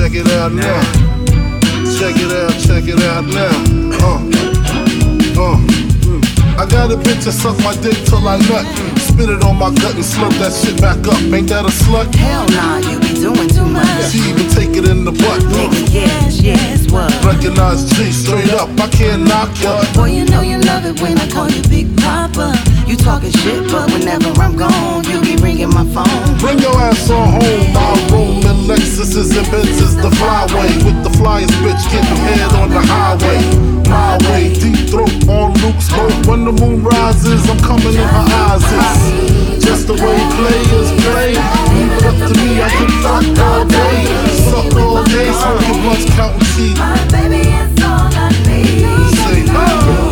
Check it out now. Check it out now. I got a bitch that suck my dick till I nut. Spit it on my gut and slurp that shit back up. Ain't that a slut? Hell nah, you be doing too much. She even take it in the butt. Nigga, yes, what? Recognize G straight up, I can't knock ya. Boy, you know you love it when I call you Big Papa. You talking shit, but whenever I'm gone, you be ringing my phone. Bring your ass on home. I roam in Lexuses and Benzes, the flyway. With the flyest bitch getting head on the highway. My way, deep throat on Luke's boat. When the moon rises, I'm coming in her eyes. It's just the way players play. Leave it up to me, I can fuck all day. Suck all day, smoking blunts, counting sheep. My baby is all I need. Say, oh.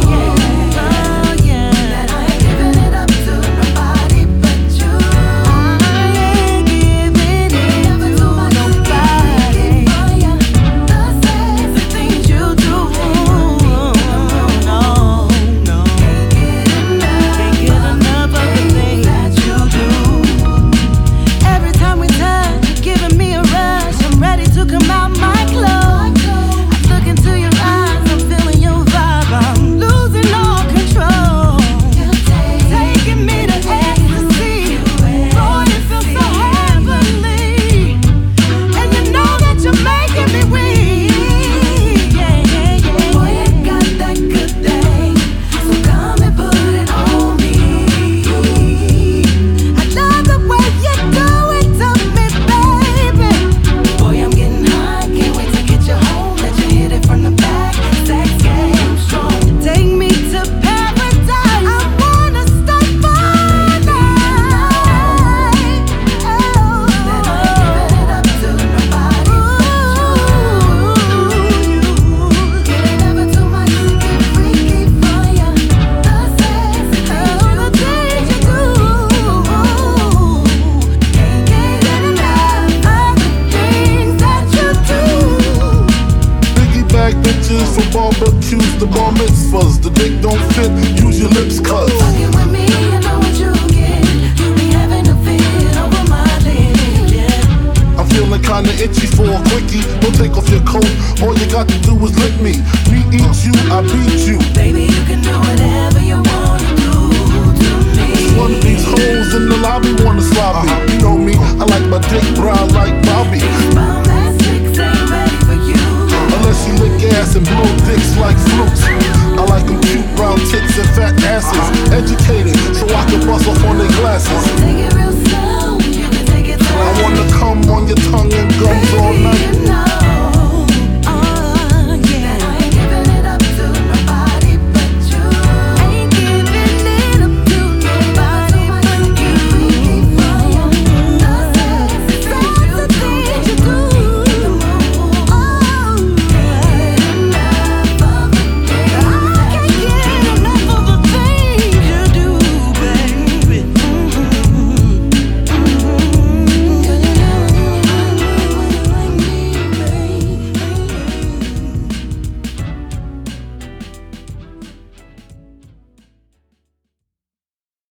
For barbecues, the bar mitzvahs, the dick don't fit, use your lips cuz. Fucking with me, I know what you get. You be having a fit over my lid, yeah. I'm feeling kinda itchy for a quickie. Don't take off your coat, all you got to do is lick me. Me eat you, I beat you. Baby, you can do whatever you wanna do to me. One of these hoes in the lobby wanna slap me. You know me, I like my dick brown like Bobby.